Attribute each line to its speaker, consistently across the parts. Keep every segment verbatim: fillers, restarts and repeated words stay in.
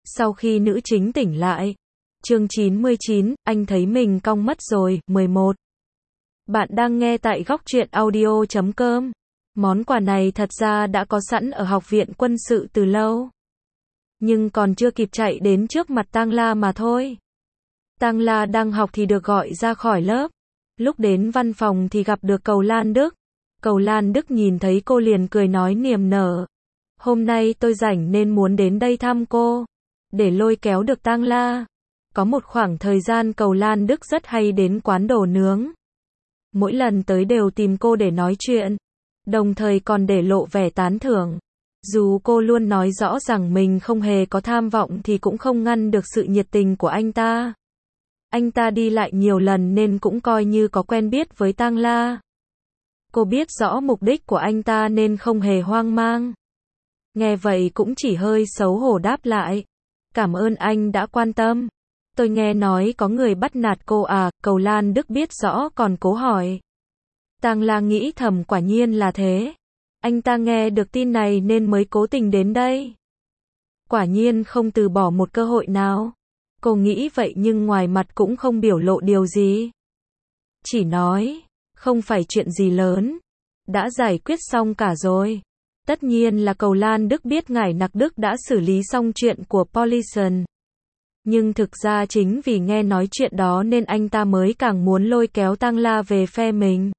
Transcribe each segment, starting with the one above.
Speaker 1: Sau khi nữ chính tỉnh lại. Chương chín mươi chín, anh thấy mình cong mất rồi. mười một. Bạn đang nghe tại góc truyện audio chấm com. Món quà này thật ra đã có sẵn ở học viện quân sự từ lâu. Nhưng còn chưa kịp chạy đến trước mặt Tang La mà thôi. Tang La đang học thì được gọi ra khỏi lớp. Lúc đến văn phòng thì gặp được Cầu Lan Đức. Cầu Lan Đức nhìn thấy cô liền cười nói niềm nở. Hôm nay tôi rảnh nên muốn đến đây thăm cô. Để lôi kéo được Tang La. Có một khoảng thời gian Cầu Lan Đức rất hay đến quán đồ nướng. Mỗi lần tới đều tìm cô để nói chuyện. Đồng thời còn để lộ vẻ tán thưởng. Dù cô luôn nói rõ rằng mình không hề có tham vọng thì cũng không ngăn được sự nhiệt tình của anh ta. Anh ta đi lại nhiều lần nên cũng coi như có quen biết với Tang La. Cô biết rõ mục đích của anh ta nên không hề hoang mang. Nghe vậy cũng chỉ hơi xấu hổ đáp lại. Cảm ơn anh đã quan tâm. Tôi nghe nói có người bắt nạt cô à, Cầu Lan Đức biết rõ còn cố hỏi. Tang La nghĩ thầm quả nhiên là thế. Anh ta nghe được tin này nên mới cố tình đến đây. Quả nhiên không từ bỏ một cơ hội nào. Cô nghĩ vậy nhưng ngoài mặt cũng không biểu lộ điều gì. Chỉ nói, không phải chuyện gì lớn. Đã giải quyết xong cả rồi. Tất nhiên là Cầu Lan Đức biết ngải nặc Đức đã xử lý xong chuyện của Policen. Nhưng thực ra chính vì nghe nói chuyện đó nên anh ta mới càng muốn lôi kéo Tang La về phe mình.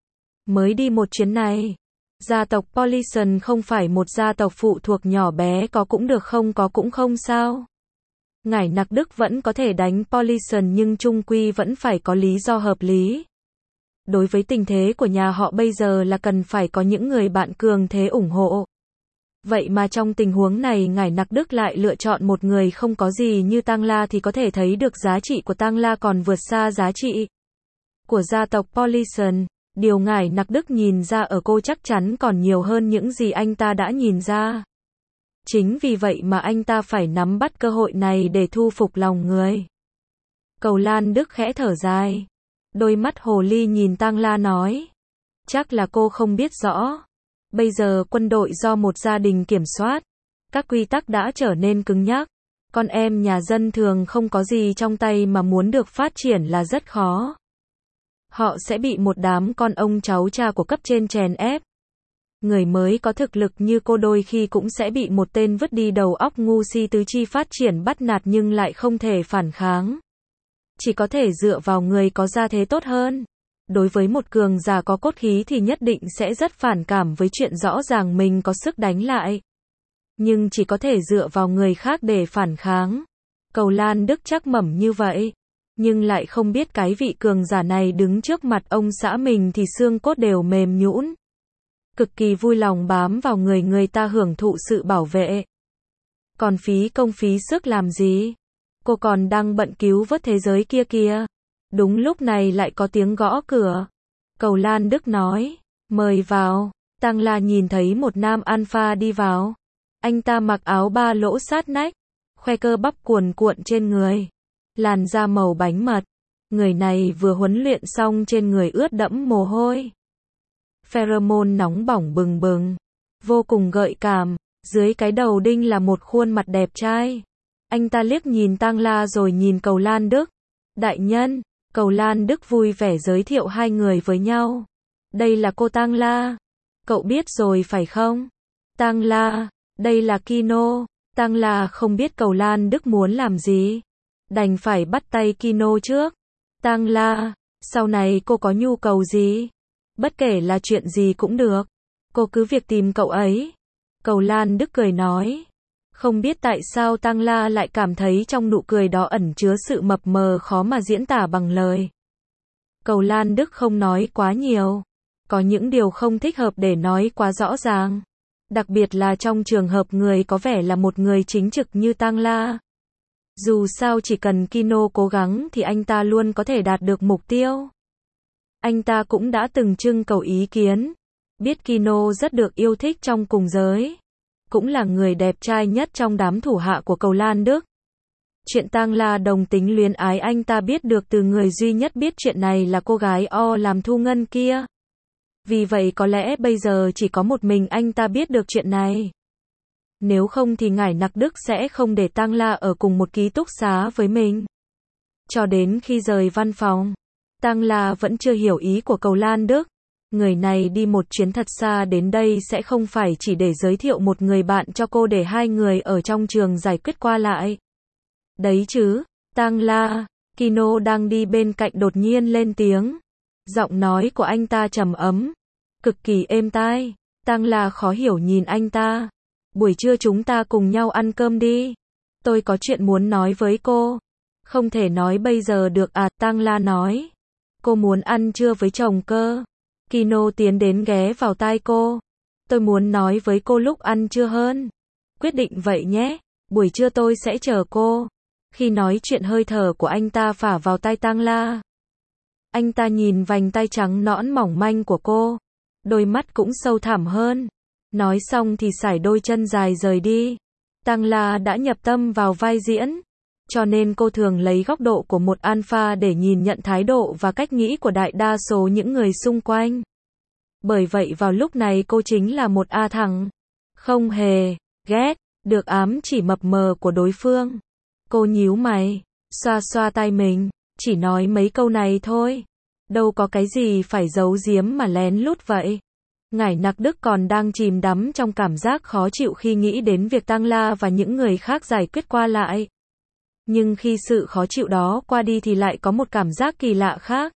Speaker 1: Mới đi một chuyến này. Gia tộc Policen không phải một gia tộc phụ thuộc nhỏ bé, có cũng được không có cũng không sao. Ngải nặc Đức vẫn có thể đánh Policen nhưng chung quy vẫn phải có lý do hợp lý. Đối với tình thế của nhà họ bây giờ là cần phải có những người bạn cường thế ủng hộ. Vậy mà trong tình huống này ngải nặc Đức lại lựa chọn một người không có gì như Tang La thì có thể thấy được giá trị của Tang La còn vượt xa giá trị của gia tộc Policen. Điều ngải nặc Đức nhìn ra ở cô chắc chắn còn nhiều hơn những gì anh ta đã nhìn ra. Chính vì vậy mà anh ta phải nắm bắt cơ hội này để thu phục lòng người. Cầu Lan Đức khẽ thở dài. Đôi mắt hồ ly nhìn Tang La nói. Chắc là cô không biết rõ. Bây giờ quân đội do một gia đình kiểm soát. Các quy tắc đã trở nên cứng nhắc. Con em nhà dân thường không có gì trong tay mà muốn được phát triển là rất khó. Họ sẽ bị một đám con ông cháu cha của cấp trên chèn ép. Người mới có thực lực như cô đôi khi cũng sẽ bị một tên vứt đi đầu óc ngu si tứ chi phát triển bắt nạt nhưng lại không thể phản kháng. Chỉ có thể dựa vào người có gia thế tốt hơn. Đối với một cường giả có cốt khí thì nhất định sẽ rất phản cảm với chuyện rõ ràng mình có sức đánh lại. Nhưng chỉ có thể dựa vào người khác để phản kháng. Cầu Lan Đức chắc mẩm như vậy. Nhưng lại không biết cái vị cường giả này đứng trước mặt ông xã mình thì xương cốt đều mềm nhũn. Cực kỳ vui lòng bám vào người người ta hưởng thụ sự bảo vệ. Còn phí công phí sức làm gì? Cô còn đang bận cứu vớt thế giới kia kìa. Đúng lúc này lại có tiếng gõ cửa. Cầu Lan Đức nói, mời vào. Tang La nhìn thấy một nam alpha đi vào. Anh ta mặc áo ba lỗ sát nách, khoe cơ bắp cuồn cuộn trên người. Làn da màu bánh mật. Người này vừa huấn luyện xong trên người ướt đẫm mồ hôi. Pheromone nóng bỏng bừng bừng. Vô cùng gợi cảm. Dưới cái đầu đinh là một khuôn mặt đẹp trai. Anh ta liếc nhìn Tang La rồi nhìn Cầu Lan Đức. Đại nhân. Cầu Lan Đức vui vẻ giới thiệu hai người với nhau. Đây là cô Tang La. Cậu biết rồi phải không? Tang La. Đây là Kino. Tang La không biết Cầu Lan Đức muốn làm gì. Đành phải bắt tay Kino trước. Tang La. Sau này cô có nhu cầu gì? Bất kể là chuyện gì cũng được. Cô cứ việc tìm cậu ấy. Cầu Lan Đức cười nói. Không biết tại sao Tang La lại cảm thấy trong nụ cười đó ẩn chứa sự mập mờ khó mà diễn tả bằng lời. Cầu Lan Đức không nói quá nhiều. Có những điều không thích hợp để nói quá rõ ràng. Đặc biệt là trong trường hợp người có vẻ là một người chính trực như Tang La. Dù sao chỉ cần Kino cố gắng thì anh ta luôn có thể đạt được mục tiêu. Anh ta cũng đã từng trưng cầu ý kiến. Biết Kino rất được yêu thích trong cùng giới. Cũng là người đẹp trai nhất trong đám thủ hạ của Cầu Lan Đức. Chuyện Tang La đồng tính luyến ái anh ta biết được từ người duy nhất biết chuyện này là cô gái O làm Thu Ngân kia. Vì vậy có lẽ bây giờ chỉ có một mình anh ta biết được chuyện này. Nếu không thì ngải Nặc Đức sẽ không để Tang La ở cùng một ký túc xá với mình. Cho đến khi rời văn phòng, Tang La vẫn chưa hiểu ý của Cầu Lan Đức. Người này đi một chuyến thật xa đến đây sẽ không phải chỉ để giới thiệu một người bạn cho cô để hai người ở trong trường giải quyết qua lại. Đấy chứ, Tang La, Kino đang đi bên cạnh đột nhiên lên tiếng. Giọng nói của anh ta trầm ấm, cực kỳ êm tai. Tang La khó hiểu nhìn anh ta. Buổi trưa chúng ta cùng nhau ăn cơm đi. Tôi có chuyện muốn nói với cô. Không thể nói bây giờ được à, Tang La nói. Cô muốn ăn trưa với chồng cơ. Kino tiến đến ghé vào tai cô. Tôi muốn nói với cô lúc ăn trưa hơn. Quyết định vậy nhé. Buổi trưa tôi sẽ chờ cô. Khi nói chuyện hơi thở của anh ta phả vào tai Tang La. Anh ta nhìn vành tay trắng nõn mỏng manh của cô. Đôi mắt cũng sâu thẳm hơn. Nói xong thì sải đôi chân dài rời đi. Tang La đã nhập tâm vào vai diễn. Cho nên cô thường lấy góc độ của một alpha để nhìn nhận thái độ và cách nghĩ của đại đa số những người xung quanh. Bởi vậy vào lúc này cô chính là một A thằng. Không hề ghét được ám chỉ mập mờ của đối phương. Cô nhíu mày, xoa xoa tay mình, chỉ nói mấy câu này thôi. Đâu có cái gì phải giấu giếm mà lén lút vậy. Ngải Nặc Đức còn đang chìm đắm trong cảm giác khó chịu khi nghĩ đến việc Tang La và những người khác giải quyết qua lại. Nhưng khi sự khó chịu đó qua đi thì lại có một cảm giác kỳ lạ khác.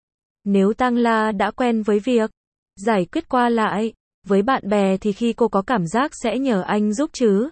Speaker 1: Nếu Tang La đã quen với việc giải quyết qua lại với bạn bè thì khi cô có cảm giác sẽ nhờ anh giúp chứ.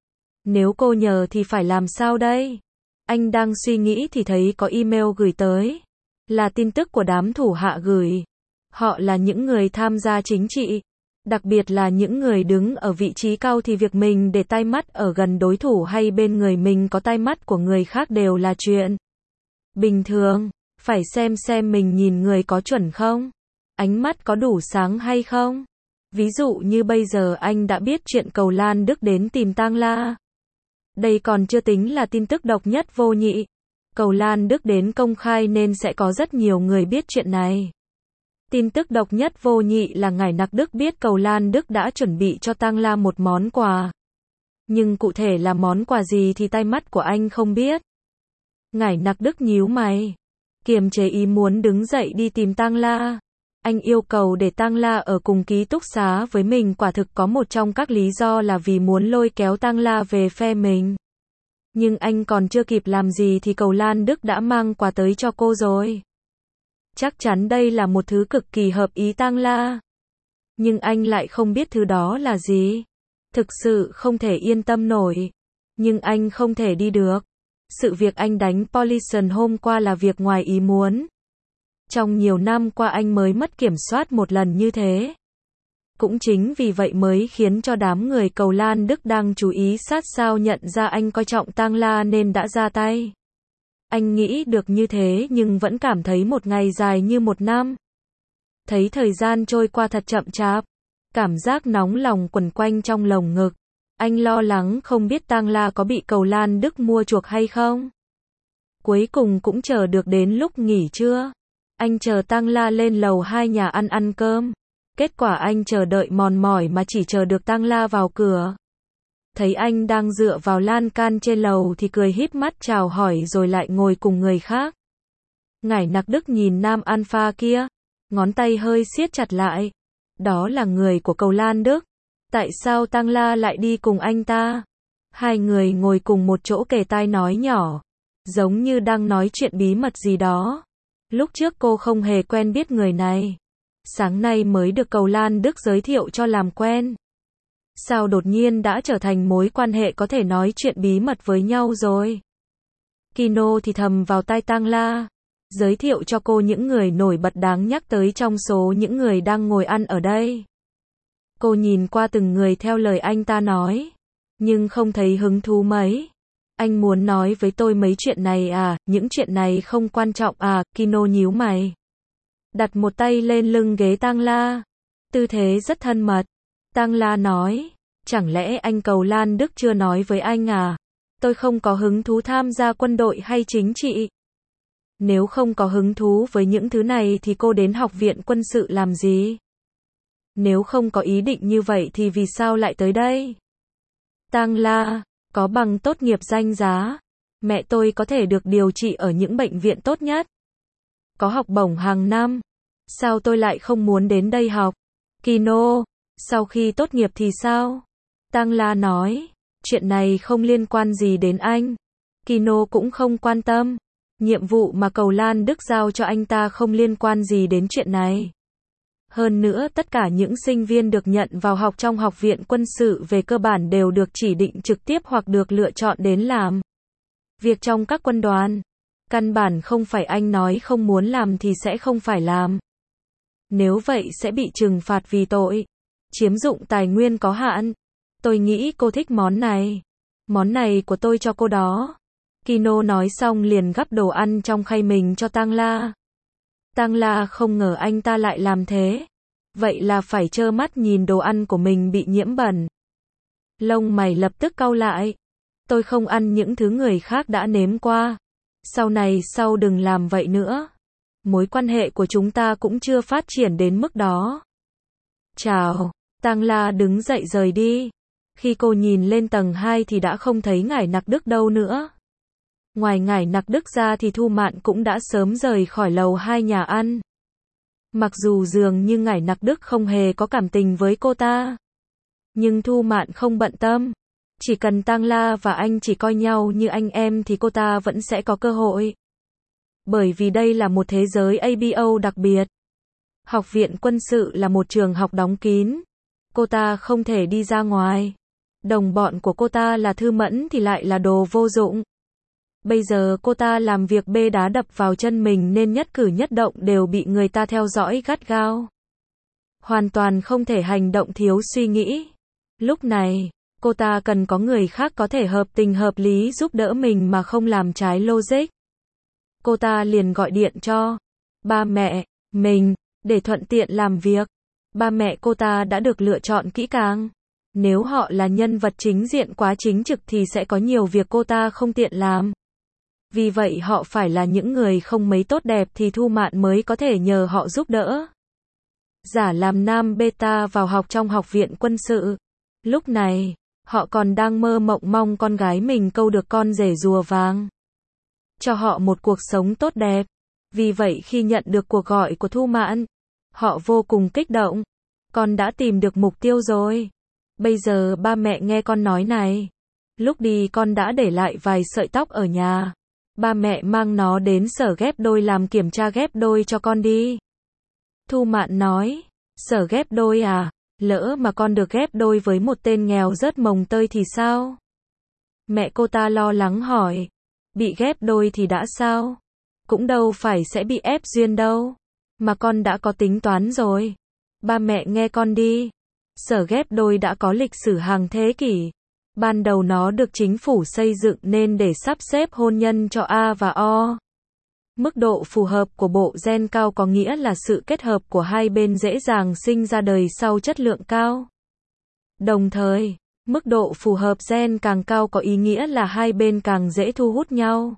Speaker 1: Nếu cô nhờ thì phải làm sao đây? Anh đang suy nghĩ thì thấy có email gửi tới. Là tin tức của đám thủ hạ gửi. Họ là những người tham gia chính trị. Đặc biệt là những người đứng ở vị trí cao thì việc mình để tai mắt ở gần đối thủ hay bên người mình có tai mắt của người khác đều là chuyện bình thường. Phải xem xem mình nhìn người có chuẩn không? Ánh mắt có đủ sáng hay không? Ví dụ như bây giờ anh đã biết chuyện Cầu Lan Đức đến tìm Tang La. Đây còn chưa tính là tin tức độc nhất vô nhị. Cầu Lan Đức đến công khai nên sẽ có rất nhiều người biết chuyện này. Tin tức độc nhất vô nhị là ngải Nặc Đức biết Cầu Lan Đức đã chuẩn bị cho Tang La một món quà. Nhưng cụ thể là món quà gì thì tai mắt của anh không biết. Ngải Nặc Đức nhíu mày, kiềm chế ý muốn đứng dậy đi tìm Tang La. Anh yêu cầu để Tang La ở cùng ký túc xá với mình quả thực có một trong các lý do là vì muốn lôi kéo Tang La về phe mình. Nhưng anh còn chưa kịp làm gì thì Cầu Lan Đức đã mang quà tới cho cô rồi. Chắc chắn đây là một thứ cực kỳ hợp ý Tang La. Nhưng anh lại không biết thứ đó là gì. Thực sự không thể yên tâm nổi. Nhưng anh không thể đi được. Sự việc anh đánh Policen hôm qua là việc ngoài ý muốn. Trong nhiều năm qua anh mới mất kiểm soát một lần như thế. Cũng chính vì vậy mới khiến cho đám người Cầu Lan Đức đang chú ý sát sao nhận ra anh coi trọng Tang La nên đã ra tay. Anh nghĩ được như thế nhưng vẫn cảm thấy một ngày dài như một năm. Thấy thời gian trôi qua thật chậm chạp. Cảm giác nóng lòng quẩn quanh trong lồng ngực. Anh lo lắng không biết Tang La có bị Cầu Lan Đức mua chuộc hay không. Cuối cùng cũng chờ được đến lúc nghỉ trưa. Anh chờ Tang La lên lầu hai nhà ăn ăn cơm. Kết quả anh chờ đợi mòn mỏi mà chỉ chờ được Tang La vào cửa. Thấy anh đang dựa vào lan can trên lầu thì cười híp mắt chào hỏi rồi lại ngồi cùng người khác. Ngải Nặc Đức nhìn nam alpha kia, ngón tay hơi siết chặt lại. Đó là người của Cầu Lan Đức. Tại sao Tang La lại đi cùng anh ta? Hai người ngồi cùng một chỗ kề tai nói nhỏ, giống như đang nói chuyện bí mật gì đó. Lúc trước cô không hề quen biết người này. Sáng nay mới được Cầu Lan Đức giới thiệu cho làm quen. Sao đột nhiên đã trở thành mối quan hệ có thể nói chuyện bí mật với nhau rồi? Kino thì thầm vào tai Tang La, giới thiệu cho cô những người nổi bật đáng nhắc tới trong số những người đang ngồi ăn ở đây. Cô nhìn qua từng người theo lời anh ta nói, nhưng không thấy hứng thú mấy. Anh muốn nói với tôi mấy chuyện này à, những chuyện này không quan trọng à, Kino nhíu mày. Đặt một tay lên lưng ghế Tang La, tư thế rất thân mật. Tang La nói, chẳng lẽ anh Cầu Lan Đức chưa nói với anh à? Tôi không có hứng thú tham gia quân đội hay chính trị. Nếu không có hứng thú với những thứ này thì cô đến học viện quân sự làm gì? Nếu không có ý định như vậy thì vì sao lại tới đây? Tang La, có bằng tốt nghiệp danh giá. Mẹ tôi có thể được điều trị ở những bệnh viện tốt nhất. Có học bổng hàng năm. Sao tôi lại không muốn đến đây học? Kino, sau khi tốt nghiệp thì sao? Tang La nói, chuyện này không liên quan gì đến anh. Kino cũng không quan tâm. Nhiệm vụ mà Cầu Lan Đức giao cho anh ta không liên quan gì đến chuyện này. Hơn nữa tất cả những sinh viên được nhận vào học trong học viện quân sự về cơ bản đều được chỉ định trực tiếp hoặc được lựa chọn đến làm việc trong các quân đoàn. Căn bản không phải anh nói không muốn làm thì sẽ không phải làm. Nếu vậy sẽ bị trừng phạt vì tội chiếm dụng tài nguyên có hạn. Tôi nghĩ cô thích món này. Món này của tôi cho cô đó. Kino nói xong liền gắp đồ ăn trong khay mình cho Tang La. Tang La không ngờ anh ta lại làm thế. Vậy là phải trơ mắt nhìn đồ ăn của mình bị nhiễm bẩn. Lông mày lập tức cau lại. Tôi không ăn những thứ người khác đã nếm qua. Sau này sau đừng làm vậy nữa. Mối quan hệ của chúng ta cũng chưa phát triển đến mức đó. Chào. Tang La đứng dậy rời đi. Khi cô nhìn lên tầng hai thì đã không thấy Ngải Nặc Đức đâu nữa. Ngoài Ngải Nặc Đức ra thì Thu Mạn cũng đã sớm rời khỏi lầu hai nhà ăn. Mặc dù dường như Ngải Nặc Đức không hề có cảm tình với cô ta. Nhưng Thu Mạn không bận tâm. Chỉ cần Tang La và anh chỉ coi nhau như anh em thì cô ta vẫn sẽ có cơ hội. Bởi vì đây là một thế giới a bê o đặc biệt. Học viện quân sự là một trường học đóng kín. Cô ta không thể đi ra ngoài. Đồng bọn của cô ta là Thư Mẫn thì lại là đồ vô dụng. Bây giờ cô ta làm việc bê đá đập vào chân mình nên nhất cử nhất động đều bị người ta theo dõi gắt gao. Hoàn toàn không thể hành động thiếu suy nghĩ. Lúc này, cô ta cần có người khác có thể hợp tình hợp lý giúp đỡ mình mà không làm trái logic. Cô ta liền gọi điện cho ba mẹ mình để thuận tiện làm việc. Ba mẹ cô ta đã được lựa chọn kỹ càng. Nếu họ là nhân vật chính diện quá chính trực thì sẽ có nhiều việc cô ta không tiện làm. Vì vậy họ phải là những người không mấy tốt đẹp thì Thu Mạn mới có thể nhờ họ giúp đỡ. Giả làm nam beta vào học trong học viện quân sự. Lúc này, họ còn đang mơ mộng mong con gái mình câu được con rể rùa vàng. Cho họ một cuộc sống tốt đẹp. Vì vậy khi nhận được cuộc gọi của Thu Mạn, họ vô cùng kích động. Con đã tìm được mục tiêu rồi. Bây giờ ba mẹ nghe con nói này. Lúc đi con đã để lại vài sợi tóc ở nhà. Ba mẹ mang nó đến sở ghép đôi làm kiểm tra ghép đôi cho con đi. Thu Mạn nói, sở ghép đôi à, lỡ mà con được ghép đôi với một tên nghèo rớt mồng tơi thì sao? Mẹ cô ta lo lắng hỏi, bị ghép đôi thì đã sao? Cũng đâu phải sẽ bị ép duyên đâu, mà con đã có tính toán rồi. Ba mẹ nghe con đi, sở ghép đôi đã có lịch sử hàng thế kỷ. Ban đầu nó được chính phủ xây dựng nên để sắp xếp hôn nhân cho A và O. Mức độ phù hợp của bộ gen cao có nghĩa là sự kết hợp của hai bên dễ dàng sinh ra đời sau chất lượng cao. Đồng thời, mức độ phù hợp gen càng cao có ý nghĩa là hai bên càng dễ thu hút nhau.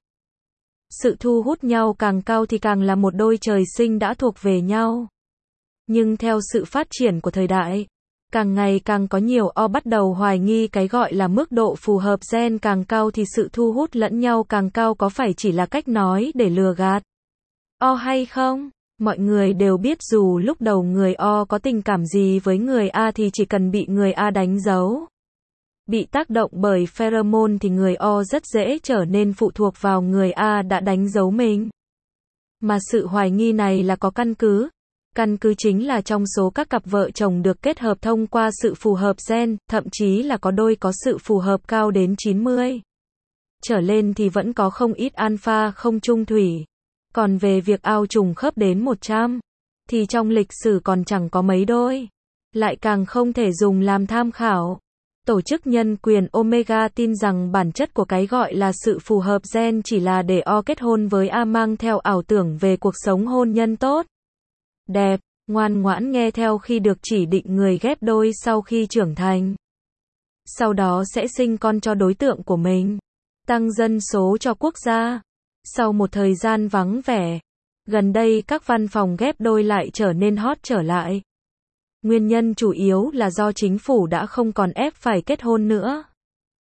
Speaker 1: Sự thu hút nhau càng cao thì càng là một đôi trời sinh đã thuộc về nhau. Nhưng theo sự phát triển của thời đại, càng ngày càng có nhiều O bắt đầu hoài nghi cái gọi là mức độ phù hợp gen càng cao thì sự thu hút lẫn nhau càng cao có phải chỉ là cách nói để lừa gạt O hay không? Mọi người đều biết dù lúc đầu người O có tình cảm gì với người A thì chỉ cần bị người A đánh dấu, bị tác động bởi pheromone thì người O rất dễ trở nên phụ thuộc vào người A đã đánh dấu mình. Mà sự hoài nghi này là có căn cứ. Căn cứ chính là trong số các cặp vợ chồng được kết hợp thông qua sự phù hợp gen, thậm chí là có đôi có sự phù hợp cao đến chín mươi trở lên thì vẫn có không ít alpha không chung thủy. Còn về việc ao trùng khớp đến một trăm, thì trong lịch sử còn chẳng có mấy đôi. Lại càng không thể dùng làm tham khảo. Tổ chức nhân quyền Omega tin rằng bản chất của cái gọi là sự phù hợp gen chỉ là để O kết hôn với A mang theo ảo tưởng về cuộc sống hôn nhân tốt, đẹp, ngoan ngoãn nghe theo khi được chỉ định người ghép đôi sau khi trưởng thành. Sau đó sẽ sinh con cho đối tượng của mình, tăng dân số cho quốc gia. Sau một thời gian vắng vẻ, gần đây các văn phòng ghép đôi lại trở nên hot trở lại. Nguyên nhân chủ yếu là do chính phủ đã không còn ép phải kết hôn nữa.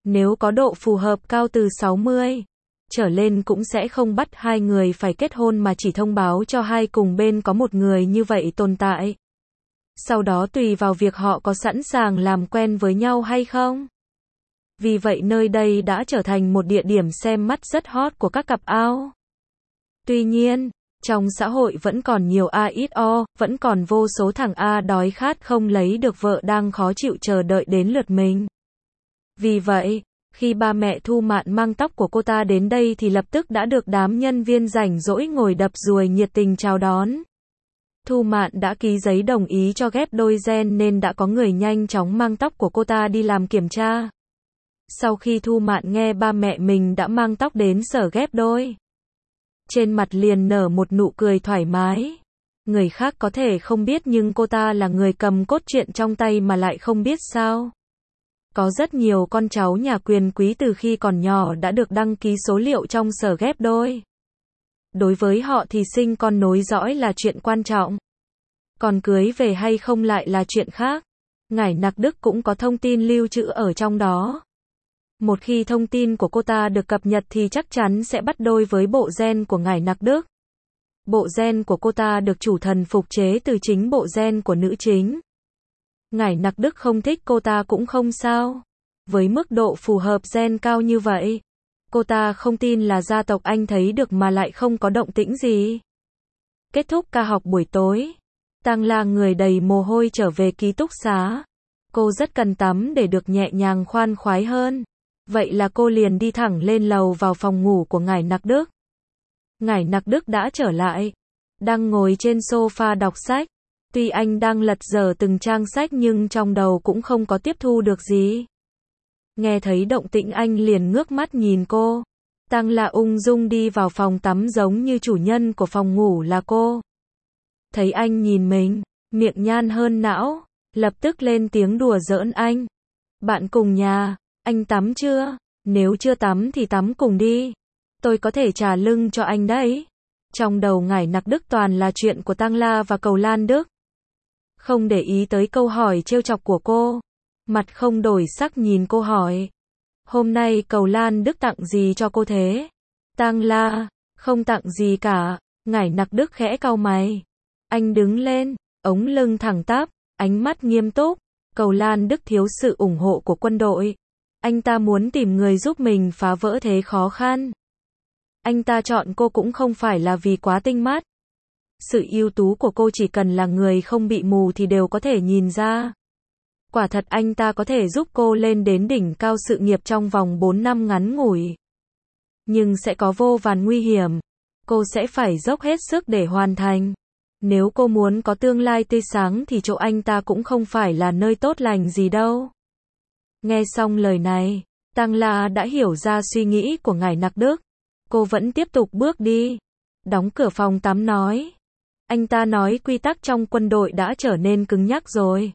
Speaker 1: Nếu có độ phù hợp cao từ sáu mươi trở lên cũng sẽ không bắt hai người phải kết hôn mà chỉ thông báo cho hai cùng bên có một người như vậy tồn tại. Sau đó tùy vào việc họ có sẵn sàng làm quen với nhau hay không. Vì vậy nơi đây đã trở thành một địa điểm xem mắt rất hot của các cặp ao. Tuy nhiên, trong xã hội vẫn còn nhiều A ít O, vẫn còn vô số thằng A đói khát không lấy được vợ đang khó chịu chờ đợi đến lượt mình. Vì vậy, khi ba mẹ Thu Mạn mang tóc của cô ta đến đây thì lập tức đã được đám nhân viên rảnh rỗi ngồi đập ruồi nhiệt tình chào đón. Thu Mạn đã ký giấy đồng ý cho ghép đôi gen nên đã có người nhanh chóng mang tóc của cô ta đi làm kiểm tra. Sau khi Thu Mạn nghe ba mẹ mình đã mang tóc đến sở ghép đôi, trên mặt liền nở một nụ cười thoải mái. Người khác có thể không biết nhưng cô ta là người cầm cốt truyện trong tay mà lại không biết sao. Có rất nhiều con cháu nhà quyền quý từ khi còn nhỏ đã được đăng ký số liệu trong sở ghép đôi. Đối với họ thì sinh con nối dõi là chuyện quan trọng. Còn cưới về hay không lại là chuyện khác. Ngải Nặc Đức cũng có thông tin lưu trữ ở trong đó. Một khi thông tin của cô ta được cập nhật thì chắc chắn sẽ bắt đôi với bộ gen của Ngải Nặc Đức. Bộ gen của cô ta được chủ thần phục chế từ chính bộ gen của nữ chính. Ngải Nặc Đức không thích cô ta cũng không sao. Với mức độ phù hợp gen cao như vậy, cô ta không tin là gia tộc Anh thấy được mà lại không có động tĩnh gì. Kết thúc ca học buổi tối, Tang La người đầy mồ hôi trở về ký túc xá. Cô rất cần tắm để được nhẹ nhàng khoan khoái hơn. Vậy là cô liền đi thẳng lên lầu vào phòng ngủ của Ngải Nặc Đức. Ngải Nặc Đức đã trở lại, đang ngồi trên sofa đọc sách. Tuy anh đang lật dở từng trang sách nhưng trong đầu cũng không có tiếp thu được gì. Nghe thấy động tĩnh anh liền ngước mắt nhìn cô. Tang La ung dung đi vào phòng tắm giống như chủ nhân của phòng ngủ là cô. Thấy anh nhìn mình, miệng nhan hơn não, lập tức lên tiếng đùa giỡn anh. Bạn cùng nhà, anh tắm chưa? Nếu chưa tắm thì tắm cùng đi. Tôi có thể trả lưng cho anh đấy. Trong đầu Ngải Nặc Đức toàn là chuyện của Tang La và Cầu Lan Đức. Không để ý tới câu hỏi trêu chọc của cô. Mặt không đổi sắc nhìn cô hỏi. Hôm nay Cầu Lan Đức tặng gì cho cô thế? Tang La, không tặng gì cả. Ngải Nặc Đức khẽ cau mày. Anh đứng lên, ống lưng thẳng tắp, ánh mắt nghiêm túc. Cầu Lan Đức thiếu sự ủng hộ của quân đội. Anh ta muốn tìm người giúp mình phá vỡ thế khó khăn. Anh ta chọn cô cũng không phải là vì quá tinh mắt. Sự ưu tú của cô chỉ cần là người không bị mù thì đều có thể nhìn ra. Quả thật anh ta có thể giúp cô lên đến đỉnh cao sự nghiệp trong vòng bốn năm ngắn ngủi. Nhưng sẽ có vô vàn nguy hiểm. Cô sẽ phải dốc hết sức để hoàn thành. Nếu cô muốn có tương lai tươi sáng thì chỗ anh ta cũng không phải là nơi tốt lành gì đâu. Nghe xong lời này, Tang La đã hiểu ra suy nghĩ của Ngải Nặc Đức. Cô vẫn tiếp tục bước đi. Đóng cửa phòng tắm nói. Anh ta nói quy tắc trong quân đội đã trở nên cứng nhắc rồi.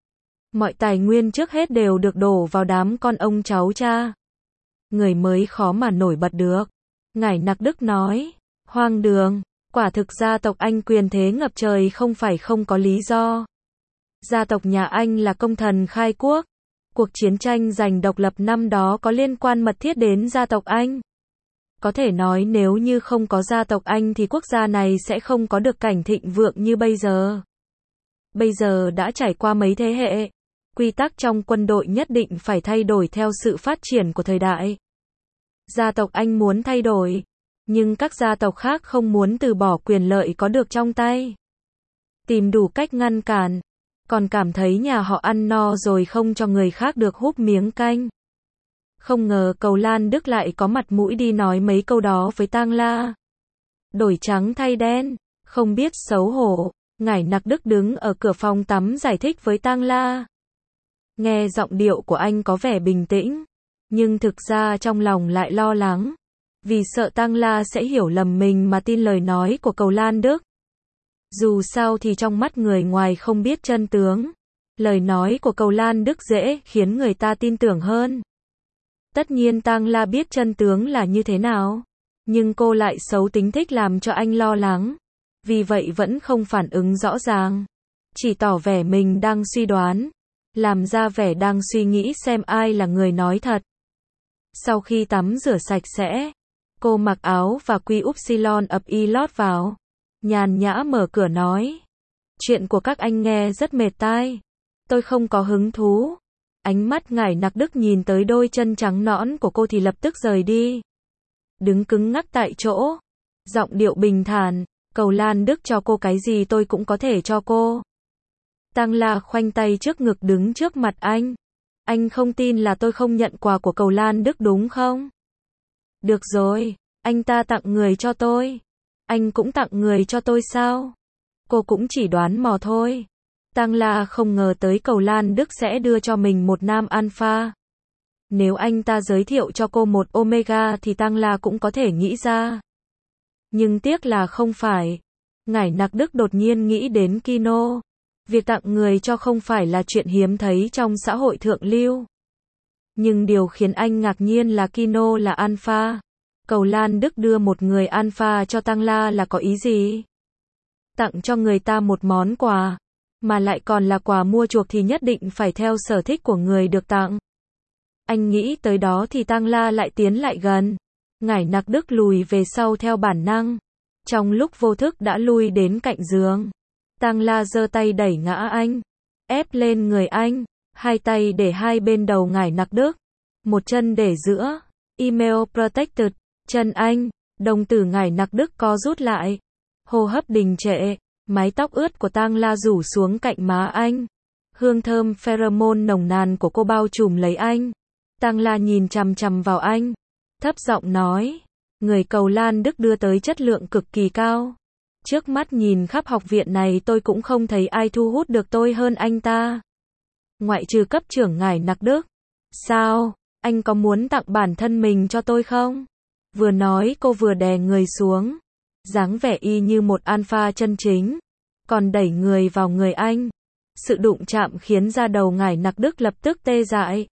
Speaker 1: Mọi tài nguyên trước hết đều được đổ vào đám con ông cháu cha. Người mới khó mà nổi bật được. Ngải Nặc Đức nói. Hoang đường. Quả thực gia tộc Anh quyền thế ngập trời không phải không có lý do. Gia tộc nhà Anh là công thần khai quốc. Cuộc chiến tranh giành độc lập năm đó có liên quan mật thiết đến gia tộc Anh. Có thể nói nếu như không có gia tộc Anh thì quốc gia này sẽ không có được cảnh thịnh vượng như bây giờ. Bây giờ đã trải qua mấy thế hệ. Quy tắc trong quân đội nhất định phải thay đổi theo sự phát triển của thời đại. Gia tộc Anh muốn thay đổi. Nhưng các gia tộc khác không muốn từ bỏ quyền lợi có được trong tay. Tìm đủ cách ngăn cản. Còn cảm thấy nhà họ ăn no rồi không cho người khác được húp miếng canh. Không ngờ Cầu Lan Đức lại có mặt mũi đi nói mấy câu đó với Tang La. Đổi trắng thay đen, không biết xấu hổ. Ngải Nặc Đức đứng ở cửa phòng tắm giải thích với Tang La. Nghe giọng điệu của anh có vẻ bình tĩnh, nhưng thực ra trong lòng lại lo lắng. Vì sợ Tang La sẽ hiểu lầm mình mà tin lời nói của Cầu Lan Đức. Dù sao thì trong mắt người ngoài không biết chân tướng. Lời nói của Cầu Lan Đức dễ khiến người ta tin tưởng hơn. Tất nhiên Tang La biết chân tướng là như thế nào. Nhưng cô lại xấu tính thích làm cho anh lo lắng. Vì vậy vẫn không phản ứng rõ ràng. Chỉ tỏ vẻ mình đang suy đoán. Làm ra vẻ đang suy nghĩ xem ai là người nói thật. Sau khi tắm rửa sạch sẽ, cô mặc áo và quy upsilon ập y lót vào. Nhàn nhã mở cửa nói. Chuyện của các anh nghe rất mệt tai. Tôi không có hứng thú. Ánh mắt Ngải Nặc Đức nhìn tới đôi chân trắng nõn của cô thì lập tức rời đi. Đứng cứng ngắc tại chỗ. Giọng điệu bình thản. Cầu Lan Đức cho cô cái gì tôi cũng có thể cho cô. Tang La khoanh tay trước ngực đứng trước mặt anh. Anh không tin là tôi không nhận quà của Cầu Lan Đức đúng không? Được rồi, anh ta tặng người cho tôi. Anh cũng tặng người cho tôi sao? Cô cũng chỉ đoán mò thôi. Tang La không ngờ tới Cầu Lan Đức sẽ đưa cho mình một nam alpha. Nếu anh ta giới thiệu cho cô một omega thì Tang La cũng có thể nghĩ ra. Nhưng tiếc là không phải. Ngải Nặc Đức đột nhiên nghĩ đến Kino. Việc tặng người cho không phải là chuyện hiếm thấy trong xã hội thượng lưu. Nhưng điều khiến anh ngạc nhiên là Kino là alpha. Cầu Lan Đức đưa một người alpha cho Tang La là có ý gì? Tặng cho người ta một món quà, mà lại còn là quà mua chuộc thì nhất định phải theo sở thích của người được tặng. Anh nghĩ tới đó thì Tang La lại tiến lại gần. Ngải Nặc Đức lùi về sau theo bản năng. Trong lúc vô thức đã lui đến cạnh giường. Tang La giơ tay đẩy ngã anh, ép lên người anh, hai tay để hai bên đầu Ngải Nặc Đức, một chân để giữa, email protected, chân anh, đồng tử Ngải Nặc Đức co rút lại, hô hấp đình trệ, mái tóc ướt của Tang La rủ xuống cạnh má anh, hương thơm pheromone nồng nàn của cô bao trùm lấy anh. Tang La nhìn chằm chằm vào anh, thấp giọng nói, người Cầu Lan Đức đưa tới chất lượng cực kỳ cao. Trước mắt nhìn khắp học viện này tôi cũng không thấy ai thu hút được tôi hơn anh ta. Ngoại trừ cấp trưởng Ngải Nặc Đức. Sao, anh có muốn tặng bản thân mình cho tôi không? Vừa nói cô vừa đè người xuống. Dáng vẻ y như một alpha chân chính. Còn đẩy người vào người anh. Sự đụng chạm khiến da đầu Ngải Nặc Đức lập tức tê dại.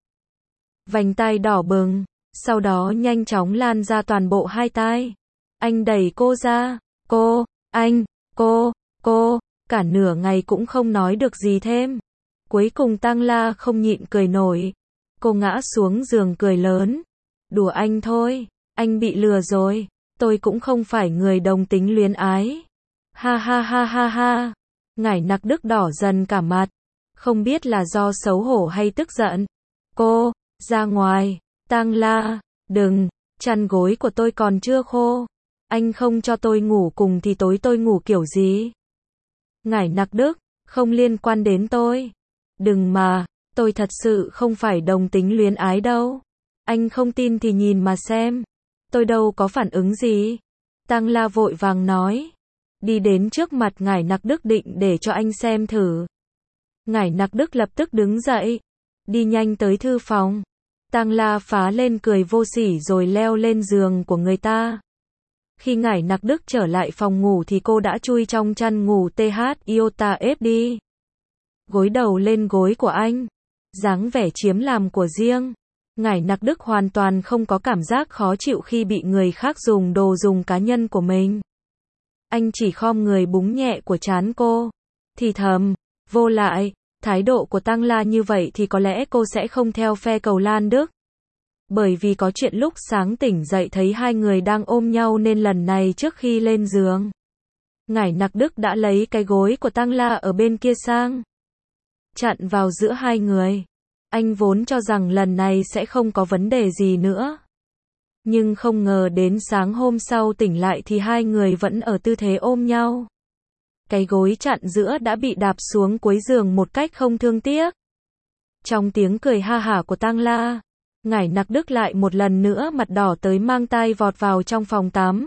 Speaker 1: Vành tai đỏ bừng. Sau đó nhanh chóng lan ra toàn bộ hai tai. Anh đẩy cô ra. Cô. Anh, cô, cô, cả nửa ngày cũng không nói được gì thêm. Cuối cùng Tang La không nhịn cười nổi. Cô ngã xuống giường cười lớn. Đùa anh thôi, anh bị lừa rồi. Tôi cũng không phải người đồng tính luyến ái. Ha ha ha ha ha. Ngải Nặc Đức đỏ dần cả mặt. Không biết là do xấu hổ hay tức giận. Cô, ra ngoài. Tang La, đừng, chăn gối của tôi còn chưa khô. Anh không cho tôi ngủ cùng thì tối tôi ngủ kiểu gì? Ngải Nặc Đức, không liên quan đến tôi. Đừng mà, tôi thật sự không phải đồng tính luyến ái đâu. Anh không tin thì nhìn mà xem. Tôi đâu có phản ứng gì. Tang La vội vàng nói. Đi đến trước mặt Ngải Nặc Đức định để cho anh xem thử. Ngải Nặc Đức lập tức đứng dậy. Đi nhanh tới thư phòng. Tang La phá lên cười vô sỉ rồi leo lên giường của người ta. Khi Ngải Nặc Đức trở lại phòng ngủ thì cô đã chui trong chăn ngủ tê hát iota ép đi. Gối đầu lên gối của anh. Dáng vẻ chiếm làm của riêng. Ngải Nặc Đức hoàn toàn không có cảm giác khó chịu khi bị người khác dùng đồ dùng cá nhân của mình. Anh chỉ khom người búng nhẹ của trán cô. Thì thầm, vô lại, thái độ của Tang La như vậy thì có lẽ cô sẽ không theo phe Cầu Lan Đức. Bởi vì có chuyện lúc sáng tỉnh dậy thấy hai người đang ôm nhau nên lần này trước khi lên giường. Ngải Nặc Đức đã lấy cái gối của Tang La ở bên kia sang. Chặn vào giữa hai người. Anh vốn cho rằng lần này sẽ không có vấn đề gì nữa. Nhưng không ngờ đến sáng hôm sau tỉnh lại thì hai người vẫn ở tư thế ôm nhau. Cái gối chặn giữa đã bị đạp xuống cuối giường một cách không thương tiếc. Trong tiếng cười ha hả của Tang La, Ngải Nặc Đức lại một lần nữa mặt đỏ tới mang tai vọt vào trong phòng tắm.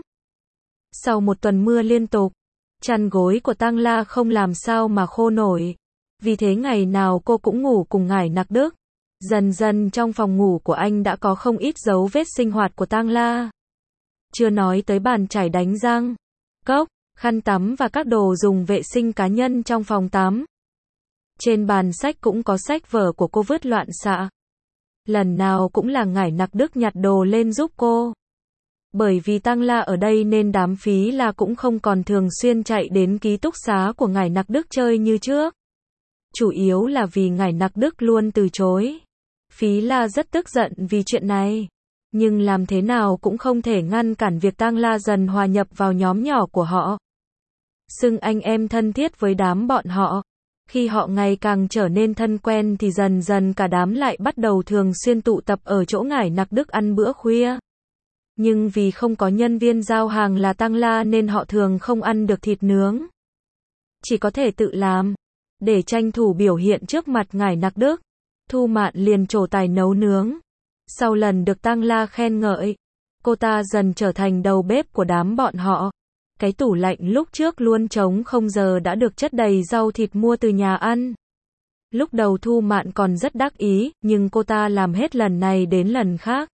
Speaker 1: Sau một tuần mưa liên tục, chăn gối của Tang La không làm sao mà khô nổi. Vì thế ngày nào cô cũng ngủ cùng Ngải Nặc Đức. Dần dần trong phòng ngủ của anh đã có không ít dấu vết sinh hoạt của Tang La. Chưa nói tới bàn chải đánh răng, cốc, khăn tắm và các đồ dùng vệ sinh cá nhân trong phòng tắm. Trên bàn sách cũng có sách vở của cô vứt loạn xạ. Lần nào cũng là Ngải Nặc Đức nhặt đồ lên giúp cô. Bởi vì Tang La ở đây nên đám Phí La cũng không còn thường xuyên chạy đến ký túc xá của Ngải Nặc Đức chơi như trước. Chủ yếu là vì Ngải Nặc Đức luôn từ chối. Phí La rất tức giận vì chuyện này. Nhưng làm thế nào cũng không thể ngăn cản việc Tang La dần hòa nhập vào nhóm nhỏ của họ. Xưng anh em thân thiết với đám bọn họ. Khi họ ngày càng trở nên thân quen thì dần dần cả đám lại bắt đầu thường xuyên tụ tập ở chỗ Ngải Nặc Đức ăn bữa khuya. Nhưng vì không có nhân viên giao hàng là Tang La nên họ thường không ăn được thịt nướng. Chỉ có thể tự làm. Để tranh thủ biểu hiện trước mặt Ngải Nặc Đức, Thu Mạn liền trổ tài nấu nướng. Sau lần được Tang La khen ngợi, cô ta dần trở thành đầu bếp của đám bọn họ. Cái tủ lạnh lúc trước luôn trống không giờ đã được chất đầy rau thịt mua từ nhà ăn. Lúc đầu Thu Mạn còn rất đắc ý, nhưng cô ta làm hết lần này đến lần khác.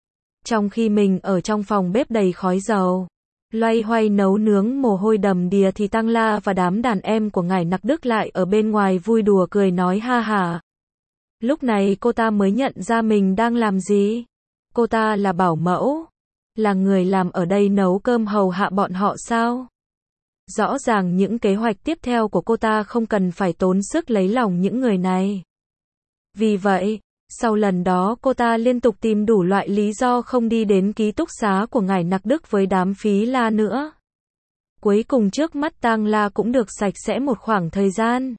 Speaker 1: Trong khi mình ở trong phòng bếp đầy khói dầu, loay hoay nấu nướng mồ hôi đầm đìa thì Tang La và đám đàn em của Ngải Nặc Đức lại ở bên ngoài vui đùa cười nói ha hả. Lúc này cô ta mới nhận ra mình đang làm gì. Cô ta là bảo mẫu, là người làm ở đây nấu cơm hầu hạ bọn họ sao? Rõ ràng những kế hoạch tiếp theo của cô ta không cần phải tốn sức lấy lòng những người này. Vì vậy, sau lần đó cô ta liên tục tìm đủ loại lý do không đi đến ký túc xá của Ngải Nặc Đức với đám Phí La nữa. Cuối cùng trước mắt Tang La cũng được sạch sẽ một khoảng thời gian.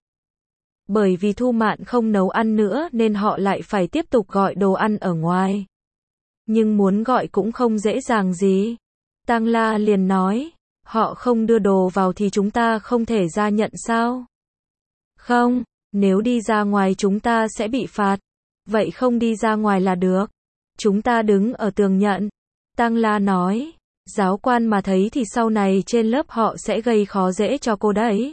Speaker 1: Bởi vì Thu Mạn không nấu ăn nữa nên họ lại phải tiếp tục gọi đồ ăn ở ngoài. Nhưng muốn gọi cũng không dễ dàng gì. Tang La liền nói, họ không đưa đồ vào thì chúng ta không thể ra nhận sao? Không, nếu đi ra ngoài chúng ta sẽ bị phạt. Vậy không đi ra ngoài là được. Chúng ta đứng ở tường nhận. Tang La nói, giáo quan mà thấy thì sau này trên lớp họ sẽ gây khó dễ cho cô đấy.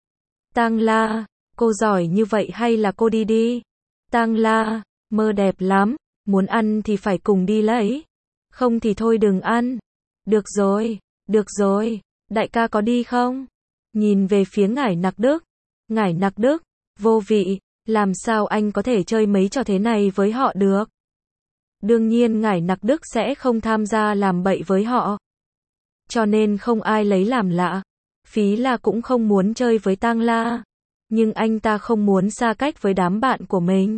Speaker 1: Tang La, cô giỏi như vậy hay là cô đi đi? Tang La, mơ đẹp lắm, muốn ăn thì phải cùng đi lấy. Không thì thôi đừng ăn. Được rồi, được rồi, đại ca có đi không? Nhìn về phía Ngải Nặc Đức. Ngải Nặc Đức, vô vị, làm sao anh có thể chơi mấy trò thế này với họ được? Đương nhiên Ngải Nặc Đức sẽ không tham gia làm bậy với họ. Cho nên không ai lấy làm lạ. Phí La cũng không muốn chơi với Tang La. Nhưng anh ta không muốn xa cách với đám bạn của mình.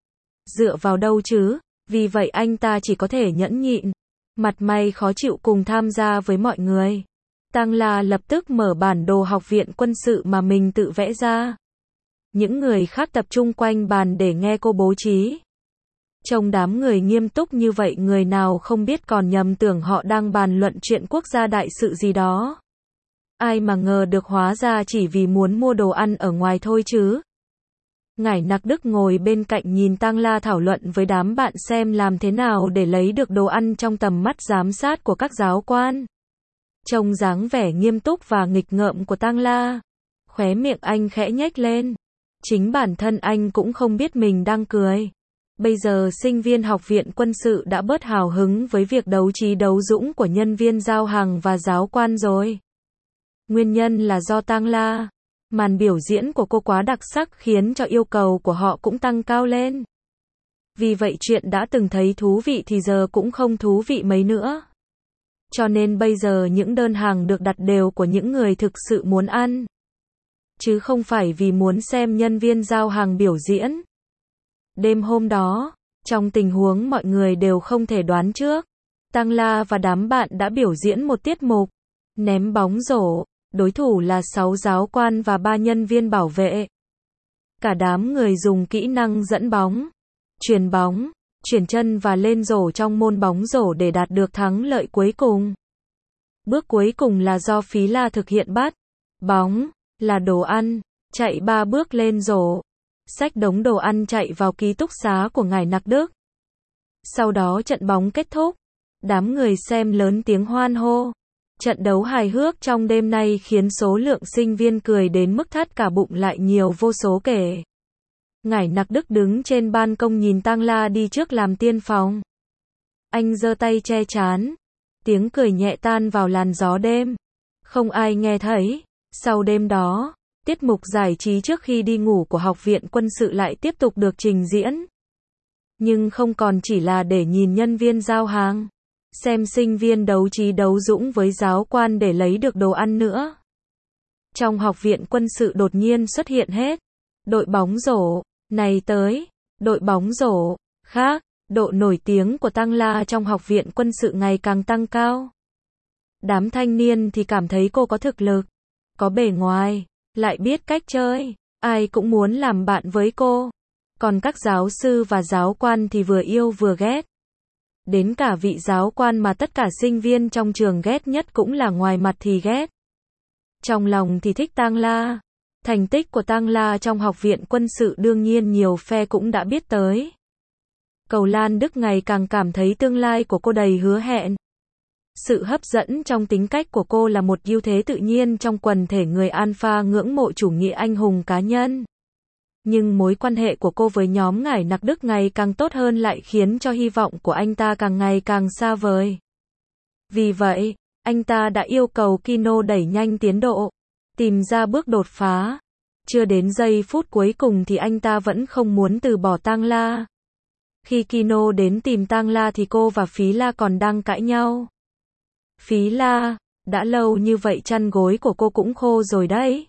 Speaker 1: Dựa vào đâu chứ? Vì vậy anh ta chỉ có thể nhẫn nhịn. Mặt mày khó chịu cùng tham gia với mọi người. Tang La lập tức mở bản đồ học viện quân sự mà mình tự vẽ ra. Những người khác tập trung quanh bàn để nghe cô bố trí. Trông đám người nghiêm túc như vậy người nào không biết còn nhầm tưởng họ đang bàn luận chuyện quốc gia đại sự gì đó. Ai mà ngờ được hóa ra chỉ vì muốn mua đồ ăn ở ngoài thôi chứ. Ngải Nặc Đức ngồi bên cạnh nhìn Tang La thảo luận với đám bạn xem làm thế nào để lấy được đồ ăn trong tầm mắt giám sát của các giáo quan. Trông dáng vẻ nghiêm túc và nghịch ngợm của Tang La, khóe miệng anh khẽ nhếch lên. Chính bản thân anh cũng không biết mình đang cười. Bây giờ sinh viên học viện quân sự đã bớt hào hứng với việc đấu trí đấu dũng của nhân viên giao hàng và giáo quan rồi. Nguyên nhân là do Tang La. Màn biểu diễn của cô quá đặc sắc khiến cho yêu cầu của họ cũng tăng cao lên. Vì vậy chuyện đã từng thấy thú vị thì giờ cũng không thú vị mấy nữa. Cho nên bây giờ những đơn hàng được đặt đều của những người thực sự muốn ăn. Chứ không phải vì muốn xem nhân viên giao hàng biểu diễn. Đêm hôm đó, trong tình huống mọi người đều không thể đoán trước, Tang La và đám bạn đã biểu diễn một tiết mục ném bóng rổ. Đối thủ là sáu giáo quan và ba nhân viên bảo vệ. Cả đám người dùng kỹ năng dẫn bóng, chuyền bóng, chuyển chân và lên rổ trong môn bóng rổ để đạt được thắng lợi cuối cùng. Bước cuối cùng là do Phí La thực hiện bắt bóng, là đồ ăn, chạy ba bước lên rổ, xách đống đồ ăn chạy vào ký túc xá của Ngải Nặc Đức. Sau đó trận bóng kết thúc, đám người xem lớn tiếng hoan hô. Trận đấu hài hước trong đêm nay khiến số lượng sinh viên cười đến mức thắt cả bụng lại nhiều vô số kể. Ngải Nặc Đức đứng trên ban công nhìn Tang La đi trước làm tiên phong. Anh giơ tay che trán. Tiếng cười nhẹ tan vào làn gió đêm. Không ai nghe thấy. Sau đêm đó, tiết mục giải trí trước khi đi ngủ của học viện quân sự lại tiếp tục được trình diễn. Nhưng không còn chỉ là để nhìn nhân viên giao hàng. Xem sinh viên đấu trí đấu dũng với giáo quan để lấy được đồ ăn nữa. Trong học viện quân sự đột nhiên xuất hiện hết. Đội bóng rổ, này tới, đội bóng rổ, khác, Độ nổi tiếng của Tăng La trong học viện quân sự ngày càng tăng cao. Đám thanh niên thì cảm thấy cô có thực lực, có bề ngoài, lại biết cách chơi, ai cũng muốn làm bạn với cô. Còn các giáo sư và giáo quan thì vừa yêu vừa ghét. Đến cả vị giáo quan mà tất cả sinh viên trong trường ghét nhất cũng là ngoài mặt thì ghét. Trong lòng thì thích Tăng La. Thành tích của Tăng La trong học viện quân sự đương nhiên nhiều phe cũng đã biết tới. Cầu Lan Đức ngày càng cảm thấy tương lai của cô đầy hứa hẹn. Sự hấp dẫn trong tính cách của cô là một ưu thế tự nhiên trong quần thể người alpha ngưỡng mộ chủ nghĩa anh hùng cá nhân. Nhưng mối quan hệ của cô với nhóm Ngải Nặc Đức ngày càng tốt hơn lại khiến cho hy vọng của anh ta càng ngày càng xa vời. Vì vậy, anh ta đã yêu cầu Kino đẩy nhanh tiến độ, tìm ra bước đột phá. Chưa đến giây phút cuối cùng thì anh ta vẫn không muốn từ bỏ Tăng La. Khi Kino đến tìm Tăng La thì cô và Phí La còn đang cãi nhau. Phí La, đã lâu như vậy chăn gối của cô cũng khô rồi đấy.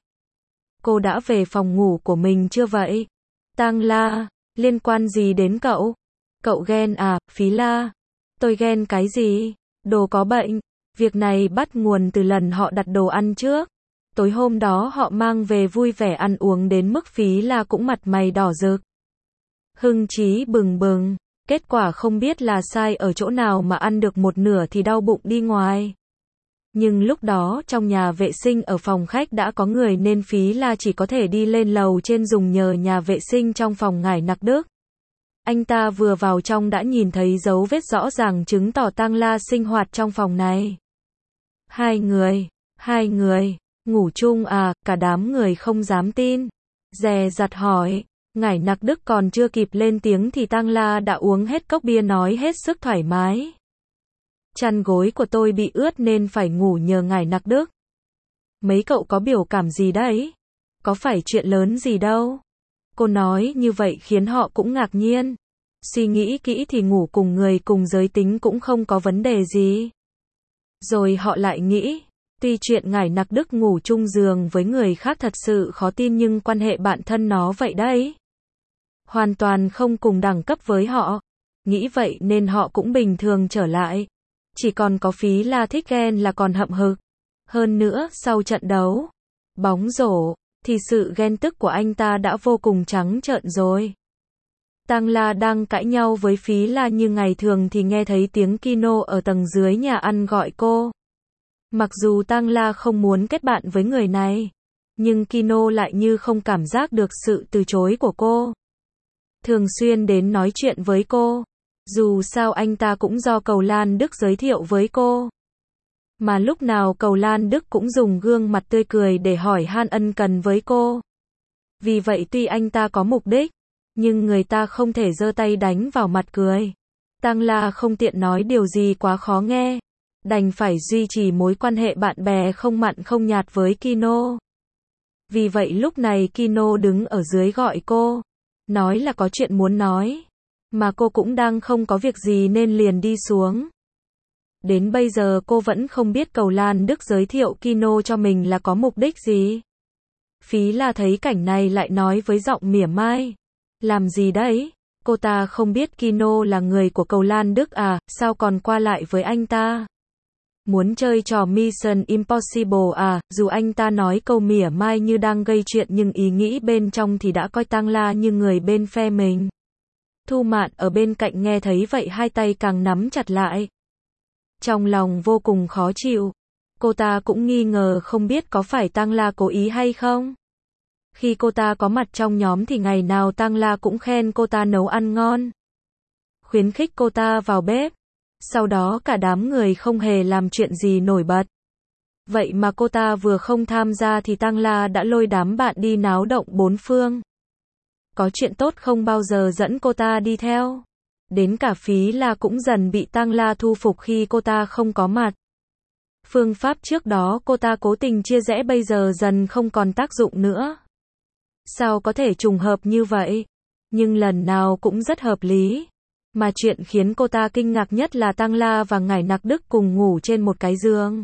Speaker 1: Cô đã về phòng ngủ của mình chưa vậy? Tăng La, liên quan gì đến cậu? Cậu ghen à, Phí La? Tôi ghen cái gì? Đồ có bệnh. Việc này bắt nguồn từ lần họ đặt đồ ăn trước. Tối hôm đó họ mang về vui vẻ ăn uống đến mức Phí La cũng mặt mày đỏ rực. Hưng chí bừng bừng. Kết quả không biết là sai ở chỗ nào mà ăn được một nửa thì đau bụng đi ngoài. Nhưng lúc đó trong nhà vệ sinh ở phòng khách đã có người nên Phí La chỉ có thể đi lên lầu trên dùng nhờ nhà vệ sinh trong phòng Ngải Nặc Đức. Anh ta vừa vào trong đã nhìn thấy dấu vết rõ ràng chứng tỏ Tăng La sinh hoạt trong phòng này. Hai người, hai người, ngủ chung à, cả đám người không dám tin. Dè dặt hỏi, Ngải Nặc Đức còn chưa kịp lên tiếng thì Tăng La đã uống hết cốc bia nói hết sức thoải mái. Chăn gối của tôi bị ướt nên phải ngủ nhờ Ngải Nặc Đức. Mấy cậu có biểu cảm gì đấy? Có phải chuyện lớn gì đâu? Cô nói như vậy khiến họ cũng ngạc nhiên. Suy nghĩ kỹ thì ngủ cùng người cùng giới tính cũng không có vấn đề gì. Rồi họ lại nghĩ, tuy chuyện Ngải Nặc Đức ngủ chung giường với người khác thật sự khó tin nhưng quan hệ bạn thân nó vậy đấy. Hoàn toàn không cùng đẳng cấp với họ. Nghĩ vậy nên họ cũng bình thường trở lại. Chỉ còn có Phí La thích ghen là còn hậm hực. Hơn nữa, sau trận đấu bóng rổ, thì sự ghen tức của anh ta đã vô cùng trắng trợn rồi. Tăng La đang cãi nhau với Phí La như ngày thường thì nghe thấy tiếng Kino ở tầng dưới nhà ăn gọi cô. Mặc dù Tăng La không muốn kết bạn với người này, nhưng Kino lại như không cảm giác được sự từ chối của cô. Thường xuyên đến nói chuyện với cô. Dù sao anh ta cũng do Cầu Lan Đức giới thiệu với cô. Mà lúc nào Cầu Lan Đức cũng dùng gương mặt tươi cười để hỏi han ân cần với cô. Vì vậy tuy anh ta có mục đích, nhưng người ta không thể giơ tay đánh vào mặt cười. Tăng La không tiện nói điều gì quá khó nghe. Đành phải duy trì mối quan hệ bạn bè không mặn không nhạt với Kino. Vì vậy lúc này Kino đứng ở dưới gọi cô. Nói là có chuyện muốn nói. Mà cô cũng đang không có việc gì nên liền đi xuống. Đến bây giờ cô vẫn không biết Cầu Lan Đức giới thiệu Kino cho mình là có mục đích gì. Phí La thấy cảnh này lại nói với giọng mỉa mai. Làm gì đấy? Cô ta không biết Kino là người của Cầu Lan Đức à, sao còn qua lại với anh ta? Muốn chơi trò Mission Impossible à, dù anh ta nói câu mỉa mai như đang gây chuyện nhưng ý nghĩ bên trong thì đã coi Tăng La như người bên phe mình. Thu Mạn ở bên cạnh nghe thấy vậy hai tay càng nắm chặt lại. Trong lòng vô cùng khó chịu. Cô ta cũng nghi ngờ không biết có phải Tăng La cố ý hay không. Khi cô ta có mặt trong nhóm thì ngày nào Tăng La cũng khen cô ta nấu ăn ngon. Khuyến khích cô ta vào bếp. Sau đó cả đám người không hề làm chuyện gì nổi bật. Vậy mà cô ta vừa không tham gia thì Tăng La đã lôi đám bạn đi náo động bốn phương. Có chuyện tốt không bao giờ dẫn cô ta đi theo. Đến cả Phí La cũng dần bị Tăng La thu phục khi cô ta không có mặt. Phương pháp trước đó cô ta cố tình chia rẽ bây giờ dần không còn tác dụng nữa. Sao có thể trùng hợp như vậy? Nhưng lần nào cũng rất hợp lý. Mà chuyện khiến cô ta kinh ngạc nhất là Tăng La và Ngải Nặc Đức cùng ngủ trên một cái giường.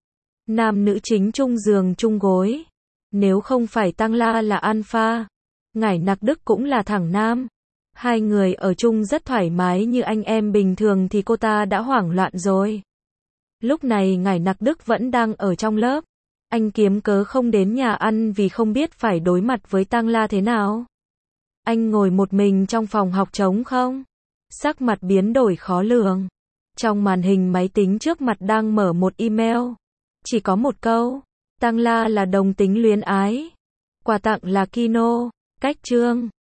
Speaker 1: Nam nữ chính chung giường chung gối. Nếu không phải Tăng La là alpha, Ngải Nặc Đức cũng là thẳng nam. Hai người ở chung rất thoải mái như anh em bình thường thì cô ta đã hoảng loạn rồi. Lúc này Ngải Nặc Đức vẫn đang ở trong lớp. Anh kiếm cớ không đến nhà ăn vì không biết phải đối mặt với Tang La thế nào. Anh ngồi một mình trong phòng học trống không? Sắc mặt biến đổi khó lường. Trong màn hình máy tính trước mặt đang mở một email. Chỉ có một câu. Tang La là đồng tính luyến ái. Quà tặng là Kino. Cách chương.